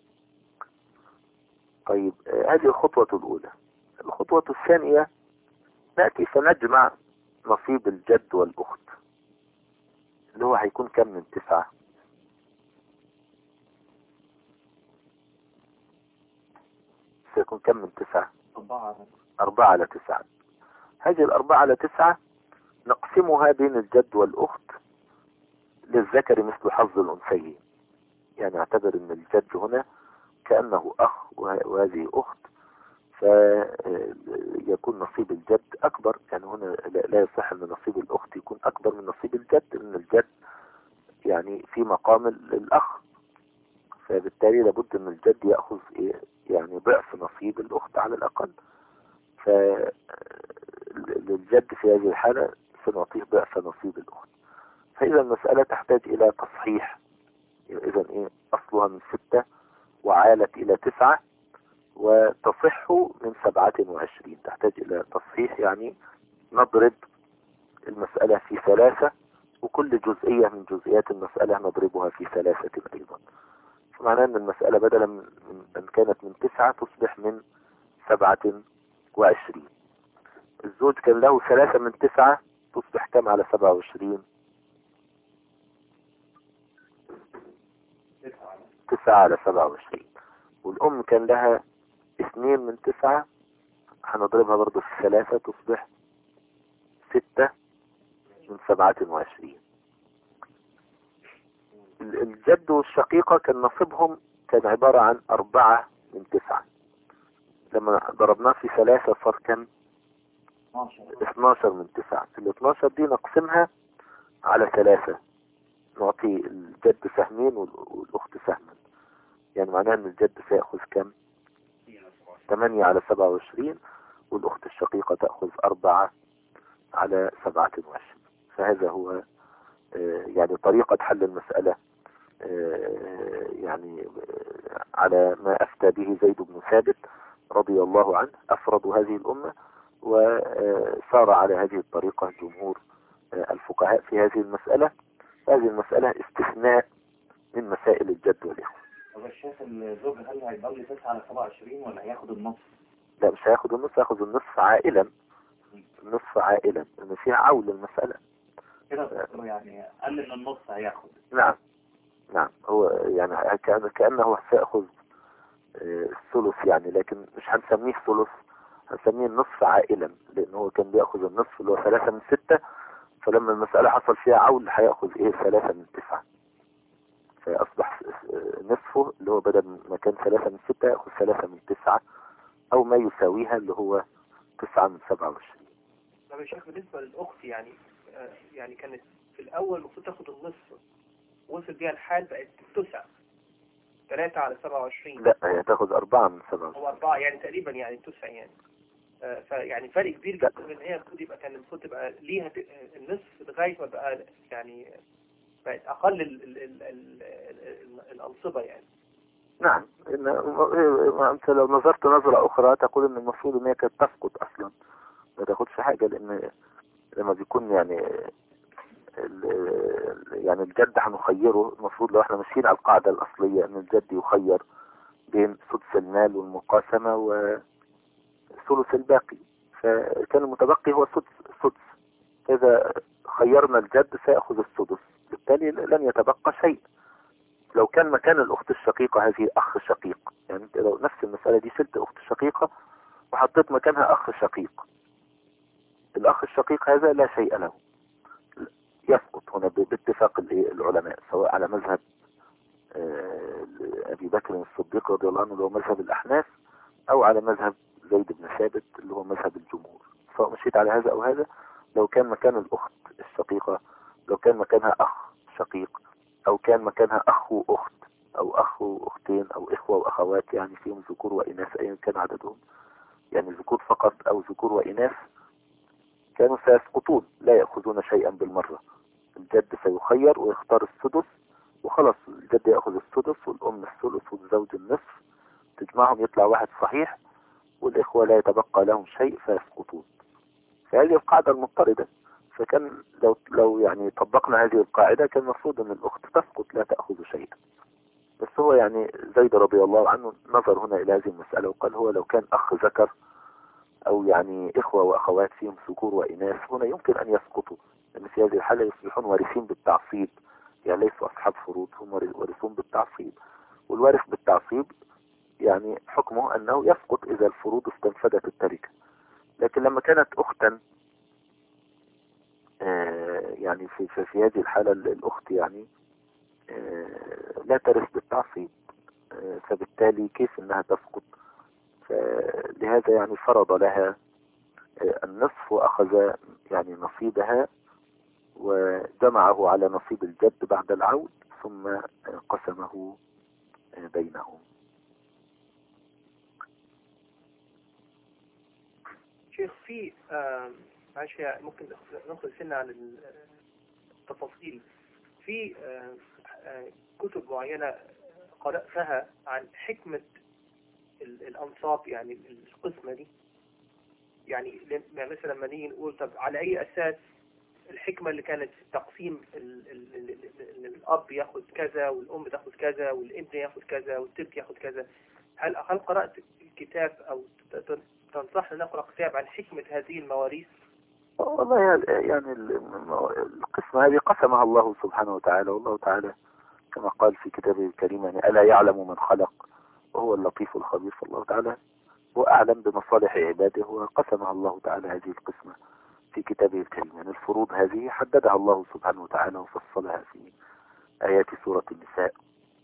طيب هذه الخطوة الأولى. الخطوة الثانية نأتي فنجمع نصيب الجد والأخت، اللي هو هيكون كم من 9؟ سيكون كم من 9؟ 4 على 9. هذه 4 على 9 نقسمها بين الجد والأخت للذكر مثل حظ الأنثيين. يعني اعتبر ان الجد هنا كأنه أخ وهذه أخت، فيكون نصيب الجد أكبر. يعني هنا لا يصح أن نصيب الأخت يكون أكبر من نصيب الجد، لأن الجد يعني في مقام الأخ، فبالتالي لابد أن الجد يأخذ يعني ضعف نصيب الأخت على الأقل. فللجد في هذه الحالة سنعطيه ضعف نصيب الأخت. فإذا المسألة تحتاج إلى تصحيح. إذا أصلها من 6 وعالت إلى 9 وتصح من 27. تحتاج إلى تصحيح، يعني نضرب المسألة في 3، وكل جزئية من جزئيات المسألة نضربها في 3 أيضا. فمعناه أن المسألة بدلا من أن كانت من 9 تصبح من 27. الزوج كان له 3 من 9 تصبح كم على 27؟ 9 على 27. والأم كان لها 2 من 9 هنضربها برضه في 3 تصبح 6 من 27. الجد والشقيقة كان نصيبهم كان عبارة عن 4 من 9. لما ضربناه في 3 صار كم؟ 12 من 9. ال 12 دي نقسمها على 3، نعطي الجد سهمين والأخت سهما. يعني معناه أن الجد سيأخذ كم؟ 8 على 27، والأخت الشقيقة تأخذ 4 على 27. فهذا هو يعني طريقة حل المسألة، يعني على ما أفتى به زيد بن ثابت رضي الله عنه، أفرد هذه الأمة، وصار على هذه الطريقة جمهور الفقهاء في هذه المسألة. هذه المسألة استثناء من مسائل الجد والإخوة. طب الشيخ الزوج هل هيضل 9 على 27 ولا هياخد النص؟ لا، مش هياخد النص، هياخد النصف عائلا. النصف عائلا لأن فيها عول المسألة كده، يعني قل من النص هياخد. نعم نعم. هو يعني كأنه سيأخذ الثلث يعني، لكن مش هنسميه ثلث، هنسميه النصف عائلا، لأنه هو كان بيأخذ النصف اللي هو 3 من 6، فلما المسألة حصل فيها عول هيأخذ 3 من 9، فأصبح نصفه اللي هو بدل ما كان 3 من 6 يأخذ 3 من 9 أو ما يساويها اللي هو 9 من 27. طب يا شيخ بالنسبة للأخت يعني يعني كانت في الأول المفروض تاخد النصف، وصل بيها الحال بقت تسع 3 على 27. لا، هي تاخد 4 من 27 أو 4 يعني تقريبا يعني تسع يعني. فيعني فرق كبير جدا ان هي المفروض تبقى ليها النصف لغاية ما بقى يعني بقت أقل الأنصبة يعني. نعم. أنت لو نظرت نظرة أخرى تقول إن المفروض إن هي كانت تسقط أصلا، ما تاخدش حاجة، لأن لما بيكون يعني الجد هنخيره. المفروض لو احنا ماشيين على القاعدة الأصلية إن الجد يخير بين سدس المال والمقاسمة وثلث الباقي، فكان المتبقي هو سدس. إذا خيرنا الجد سيأخذ السدس، بالتالي لن يتبقى شيء. لو كان مكان الأخت الشقيقة هذه أخ شقيق، يعني انت لو نفس المسألة دي شلت أخت شقيقة وحطيت مكانها أخ شقيق، الأخ الشقيق هذا لا شيء له، يسقط هنا باتفاق العلماء، سواء على مذهب أبي بكر الصديق رضي الله عنه اللي هو مذهب الأحناف، أو على مذهب زيد بن ثابت اللي هو مذهب الجمهور. سواء مشيت على هذا أو هذا، لو كان مكان الأخت الشقيقة، لو كان مكانها أخ شقيق، أو كان مكانها أخ وأخت، أو أخ وأختين، أو إخوة وأخوات يعني فيهم ذكور وإناث أيا كان عددهم، يعني ذكور فقط أو ذكور وإناث، كانوا سيسقطون لا يأخذون شيئا بالمرة. الجد سيخير ويختار السدس وخلاص الجد يأخذ السدس والأم الثلث والزوج النصف، تجمعهم يطلع واحد صحيح، والإخوة لا يتبقى لهم شيء فيسقطون. فهذه القاعدة المضطردة. فكان لو يعني طبقنا هذه القاعدة كان المفروض أن الأخت تسقط لا تأخذ شيئا. بس هو يعني زيد رضي الله عنه نظر هنا إلى هذه المسألة وقال هو لو كان أخ ذكر أو يعني إخوة وأخوات فيهم ذكور وإناث هنا يمكن أن يسقطوا، لأن في هذه الحالة يصبحون وارثين بالتعصيب، يعني ليسوا أصحاب فروض، هم وارثون بالتعصيب. والوارث بالتعصيب يعني حكمه أنه يسقط إذا الفروض استنفدت التركة. لكن لما كانت أختا يعني في هذه الحالة الأخت يعني لا ترث بالتعصيب، فبالتالي كيف أنها تسقط؟ فلهذا يعني فرض لها النصف وأخذ يعني نصيبها وجمعه على نصيب الجد بعد العود ثم قسمه بينهم. شيخ في معلش ممكن ناخذ سنة عن التفاصيل في كتب معينة قرأتها عن حكمة الأنصاب، يعني القسمة دي، يعني مثلا لما نيجي نقول طب على أي أساس الحكمة اللي كانت في تقسيم الأب ياخد كذا والأم تاخد كذا والابن ياخد كذا والتلك ياخد كذا، هل قرأت كتاب أو تنصحنا نقرأ كتاب عن حكمة هذه المواريث؟ والله يعني القسمة هذه قسمها الله سبحانه وتعالى، والله تعالى كما قال في كتابه الكريم يعني ألا يعلم من خلق وهو اللطيف الخبير. فالله تعالى هو أعلم بمصالح عباده وقسمها الله تعالى هذه القسمة في كتابه الكريم. يعني الفروض هذه حددها الله سبحانه وتعالى وفصلها في آيات سورة النساء.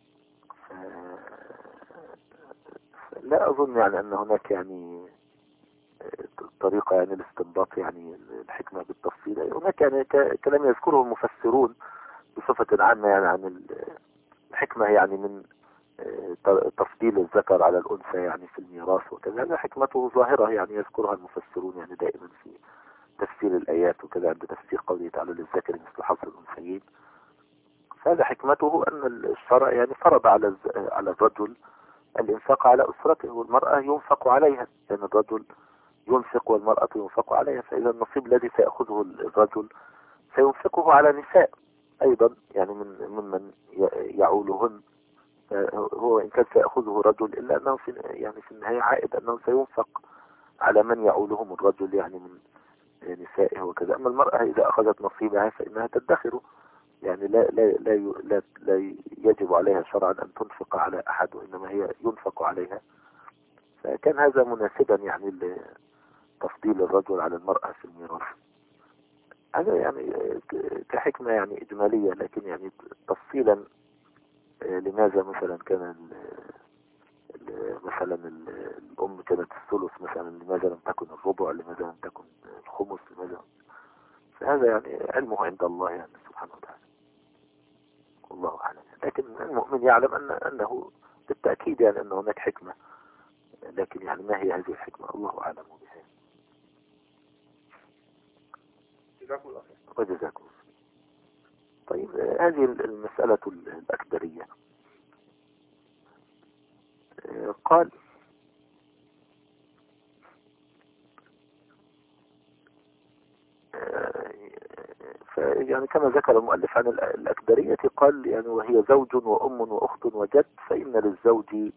لا أظن يعني أن هناك يعني طريقة يعني الاستنباط يعني الحكمة بالتفصيل. هناك يعني كلام يذكره المفسرون بصفة عامة يعني عن الحكمة يعني من تفضيل الذكر على الأنثى يعني في الميراث وكذا، هذا حكمته ظاهرة يعني يذكرها المفسرون يعني دائما في تفسير الآيات وكذا عند تفسير قوله تعالى للذكر مثل حظ الأنثيين. فهذا حكمته أن الشرع يعني فرض على الرجل الإنفاق على أسرته، والمرأة ينفق عليها، لأن الرجل ينفق والمرأة ينفق عليها، فإذا النصيب الذي سيأخذه الرجل سينفقه على نساء أيضا يعني ممن يعولهن. هو إن كان سيأخذه رجل إلا أنه في النهاية عائد أنه سينفق على من يعولهم الرجل يعني من نسائه وكذا. أما المرأة إذا أخذت نصيبها فإنها تدخره، يعني لا يجب عليها شرعا أن تنفق على أحد، وإنما هي ينفق عليها. فكان هذا مناسبا يعني لتفضيل الرجل على المرأة في الميراث. هذا يعني كحكمة يعني إجمالية، لكن يعني تفصيلا لماذا مثلا كان مثلا الأم كانت الثلث مثلا، لماذا لم تكن الربع، لماذا لم تكن الخمس، لماذا، فهذا يعني علمه عند الله يعني سبحانه وتعالى، والله أعلم. لكن المؤمن يعلم أنه بالتأكيد يعني أن هناك حكمة، لكن يعني ما هي هذه الحكمة الله أعلم بها. جزاكم الله خير. وجزاكم. طيب هذه المسألة الأكبرية قال يعني كما ذكر المؤلف عن الأكبرية قال يعني وهي زوج وأم وأخت وجد، فإن للزوج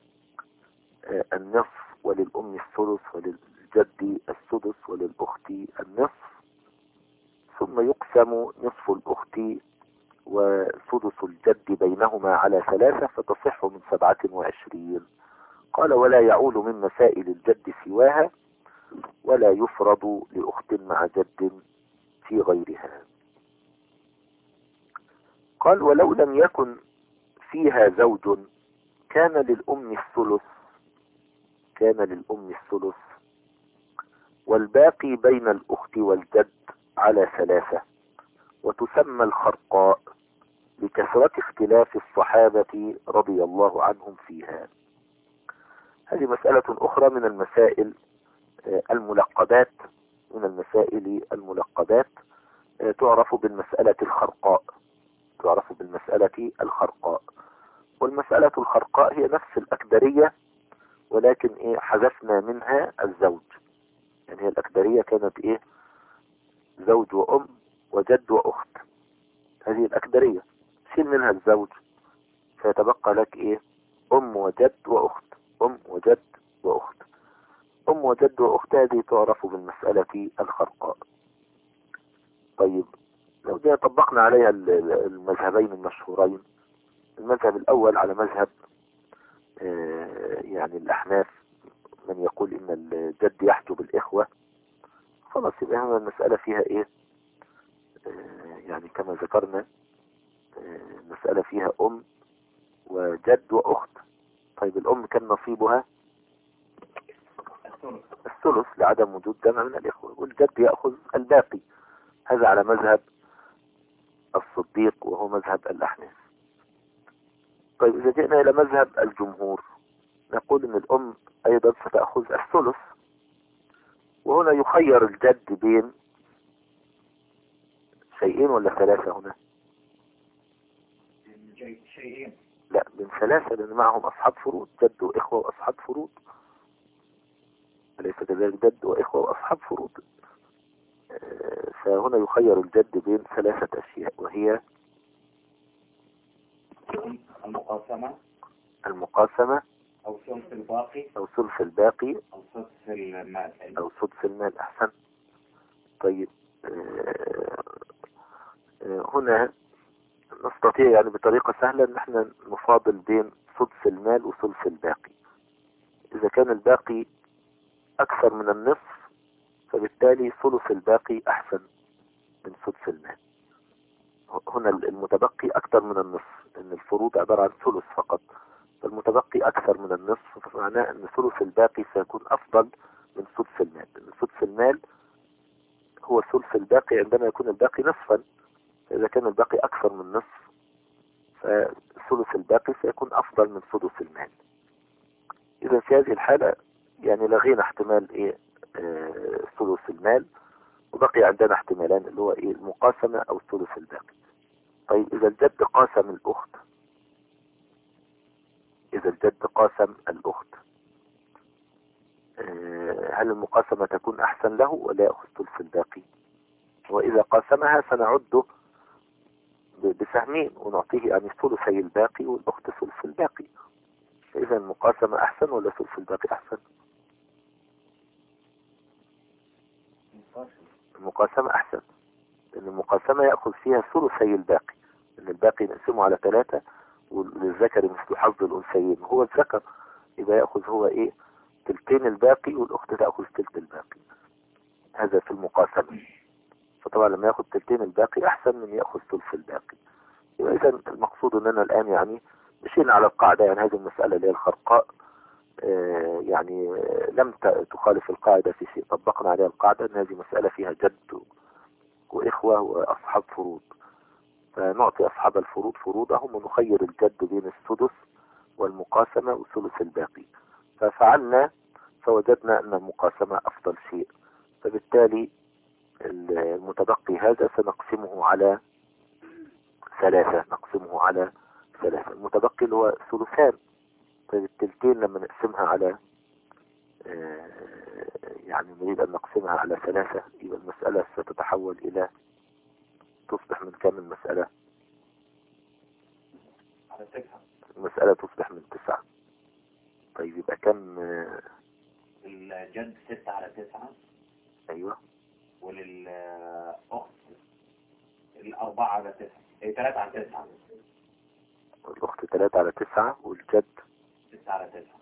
النصف وللأم الثلث وللجد السدس وللأخت النصف، ثم يقسم نصف الأخت وسدس الجد بينهما على 3 فتصح من 27. قال ولا يعول من مسائل الجد سواها، ولا يفرض لأخت مع جد في غيرها. قال ولو لم يكن فيها زوج كان للأم الثلث والباقي بين الأخت والجد على 3، وتسمى الخرقاء لكثرة اختلاف الصحابة رضي الله عنهم فيها. هذه مسألة أخرى من المسائل الملقبات، تعرف بالمسألة الخرقاء. تعرف بالمسألة الخرقاء. والمسألة الخرقاء هي نفس الأكدرية، ولكن إيه حذفنا منها الزوج. يعني هي الأكدرية كانت إيه زوج وأم وجد وأخت، هذه الأكدرية شيل منها الزوج فيتبقى لك إيه أم وجد وأخت، أم وجد وأخت. أم وجد وأخت هذه تعرف بالمسألة الخرقاء. طيب لو جاء طبقنا عليها المذهبين المشهورين، المذهب الأول على مذهب يعني الأحناف، من يقول إن الجد يحجب الإخوة، خلاص يبقى هنا المسألة فيها إيه يعني كما ذكرنا المسألة فيها أم وجد وأخت. طيب الأم كان نصيبها الثلث لعدم وجود جمع من الإخوة، والجد يأخذ الباقي. هذا على مذهب الصديق وهو مذهب الأحناف. طيب إذا جئنا إلى مذهب الجمهور نقول إن الأم أيضا ستأخذ الثلث، وهنا يخير الجد بين شيئين ولا ثلاثة هنا؟ شيئين. لا بين ثلاثة، لأن معهم أصحاب فروض، جد وإخوة وأصحاب فروض، أليس كذلك؟ جد وإخوة وأصحاب فروض. فهنا يخير الجد بين ثلاثة أشياء، وهي المقاسمة أو ثلث الباقي أو ثلث الباقي أو سدس المال أو سدس المال. أحسن. طيب هنا نستطيع يعني بطريقة سهلة ان احنا نفاضل بين سدس المال وثلث الباقي. اذا كان الباقي اكثر من النصف فبالتالي ثلث الباقي احسن من سدس المال. هنا المتبقي اكثر من النصف، ان الفروض عبارة عن ثلث فقط، فالمتبقي اكثر من النصف، فمعناه ان ثلث الباقي سيكون افضل من سدس المال، لان سدس المال هو ثلث الباقي عندما يكون الباقي نصفا. فإذا كان الباقي أكثر من نصف فثلث الباقي سيكون أفضل من سدس المال. إذا في هذه الحالة يعني لغينا احتمال إيه ثلث المال، وبقي عندنا احتمالان اللي هو إيه المقاسمة أو ثلث الباقي. طيب إذا الجد قاسم الأخت، إذا الجد قاسم الأخت هل المقاسمة تكون أحسن له ولا يأخذ ثلث الباقي؟ وإذا قاسمها سنعده بسهمين ونعطيه يعني ثلثي الباقي والأخت ثلث الباقي. فإذا المقاسمة أحسن ولا ثلث الباقي أحسن؟ المقاسمة أحسن، لأن المقاسمة يأخذ فيها ثلثي الباقي، لأن الباقي نقسمه على 3 وللذكر مثل حظ الأنثيين، هو الذكر يبقى يأخذ هو إيه تلتين الباقي والأخت تأخذ تلت الباقي. هذا في المقاسمة. فطبعا لما يأخذ تلتين الباقي أحسن من يأخذ ثلث الباقي. يبقى إذا المقصود أننا الآن يعني مشينا على القاعدة، يعني هذه المسألة اللي هي الخرقاء يعني لم تخالف القاعدة في شيء، طبقنا عليها القاعدة أن هذه مسألة فيها جد وإخوة وأصحاب فروض، فنعطي أصحاب الفروض فروضهم ونخير الجد بين السدس والمقاسمة وثلث الباقي. ففعلنا فوجدنا أن المقاسمة أفضل شيء، فبالتالي المتبقي هذا سنقسمه على 3. نقسمه على 3. المتبقي اللي هو ثلثان، طيب التلتين لما نقسمها على يعني نريد أن نقسمها على 3 يبقى المسألة ستتحول إلى تصبح من كم المسألة؟ على 9. المسألة تصبح من 9. طيب يبقى كم؟ الجد 6 على 9. أيوة. وللأخت 4 على 9، 3 على 9. الأخت 3 على 9 والجد 6 على 9.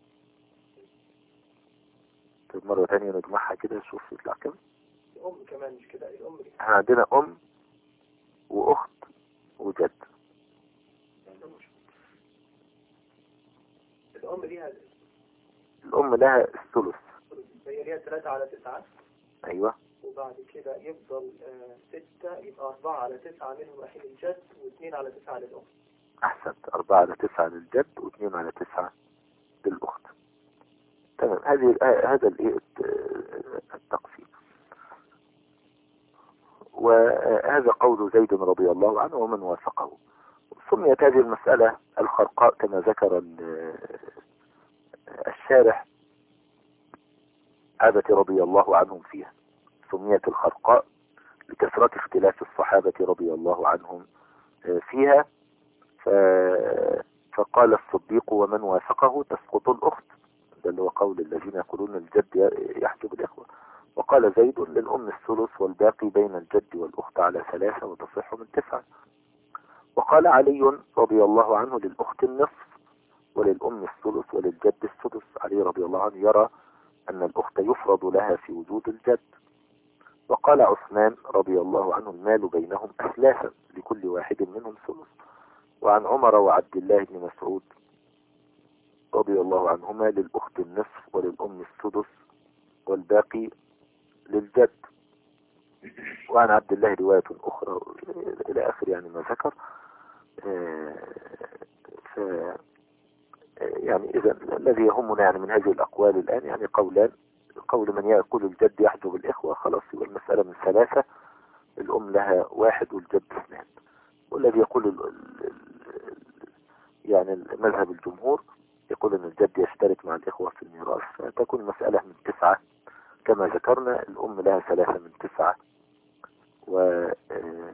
طيب مرة تانية نجمعها كده نشوف يطلع كم. الأم كمان مش كده؟ الأم احنا عندنا أم وأخت وجد. الأم لها الثلث، هي ليها 3 على 9. أيوة. وبعد كده يفضل 6، يبقى 4 على 9 منهم أخي الجد و2 على 9 للأم. أحسنت، 4 على 9 للجد و2 على 9 للأخت. تمام. هذا التقسيم. وهذا قول زيد رضي الله عنه ومن وافقه. سميت هذه المسألة الخرقاء كما ذكر الشارح الصحابة رضي الله عنهم فيها. سميت الخرقاء لكثرة اختلاف الصحابة رضي الله عنهم فيها. فقال الصديق ومن وافقه تسقط الأخت، ده اللي هو قول الذين يقولون الجد يحجب الإخوة. وقال زيد للأم الثلث والباقي بين الجد والأخت على 3 وتصح من 9. وقال علي رضي الله عنه للأخت النصف وللأم الثلث وللجد السدس. علي رضي الله عنه يرى أن الأخت يفرض لها في وجود الجد. وقال عثمان رضي الله عنه المال بينهم أثلاثا لكل واحد منهم ثلث. وعن عمر وعبد الله بن مسعود رضي الله عنهما للأخت النصف وللأم السدس والباقي للجد. وعن عبد الله رواية أخرى إلى آخر يعني ما ذكر. يعني إذا الذي يهمنا يعني من هذه الأقوال الآن يعني قولان. قول من يقول الجد يحجب الإخوة خلاص يبقى المسألة من 3، الأم لها 1 والجد 2. والذي يقول يعني مذهب الجمهور يقول أن الجد يشترك مع الإخوة في الميراث، فتكون المسألة من 9 كما ذكرنا. الأم لها 3 من 9 والأخت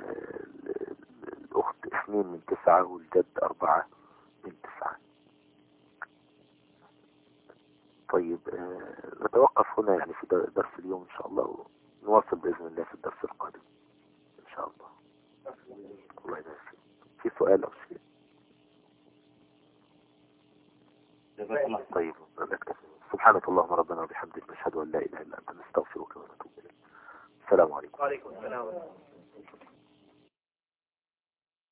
2 من 9 والجد 4 من 9. طيب نتوقف هنا يعني في درس اليوم إن شاء الله، ونواصل بإذن الله في الدرس القادم إن شاء الله. الله يبارك. في سؤال أو شيء؟ طيب نكتفي. سبحانك اللهم ربنا وبحمدك نشهد أن لا إله إلا أنت نستغفرك ونتوب إليك. السلام عليكم. وعليكم السلام.